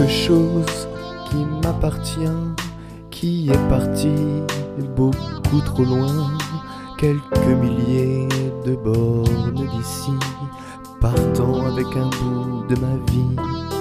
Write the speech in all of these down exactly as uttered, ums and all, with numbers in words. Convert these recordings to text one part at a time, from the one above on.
quelque chose qui m'appartient, qui est parti beaucoup trop loin, quelques milliers de bornes d'ici, partant avec un bout de ma vie,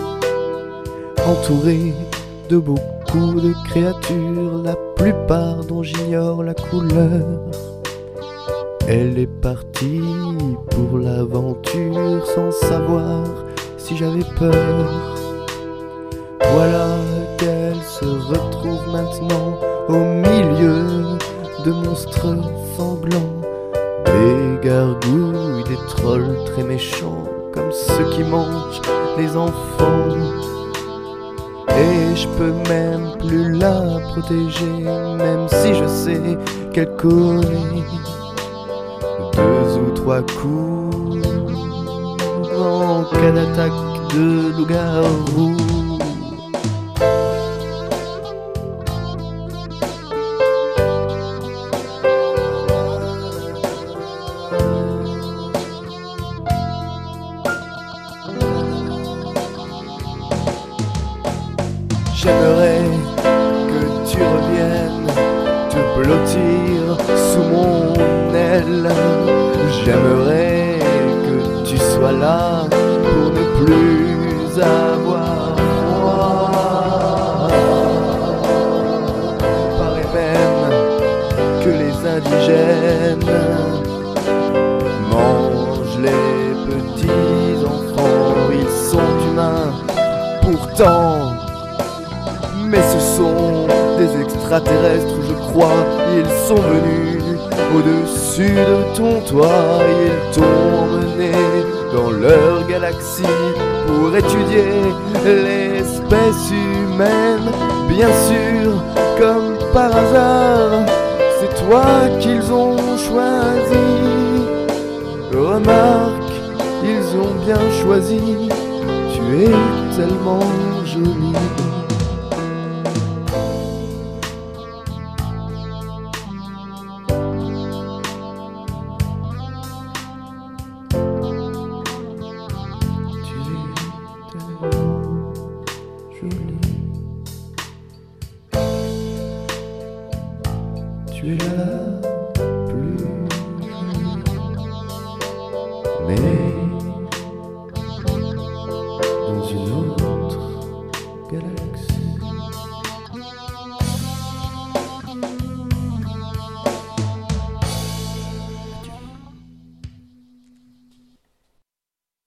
entouré de beaucoup de créatures, la plupart dont j'ignore la couleur. Elle est partie pour l'aventure sans savoir si j'avais peur. Voilà qu'elle se retrouve maintenant au milieu de monstres sanglants, des gargouilles, des trolls très méchants, comme ceux qui mangent les enfants. Et je peux même plus la protéger, même si je sais qu'elle connaît deux ou trois coups en cas d'attaque de loup-garou. J'aimerais que tu reviennes te blottir sous mon aile. J'aimerais que tu sois là pour ne plus avoir froid. Il paraît même que les indigènes mangent les petits enfants. Ils sont humains pourtant, mais ce sont des extraterrestres, je crois. Ils sont venus au-dessus de ton toit. Ils t'ont emmené dans leur galaxie pour étudier l'espèce humaine. Bien sûr, comme par hasard, c'est toi qu'ils ont choisi. Remarque, ils ont bien choisi. Tu es tellement jolie. Tu es là.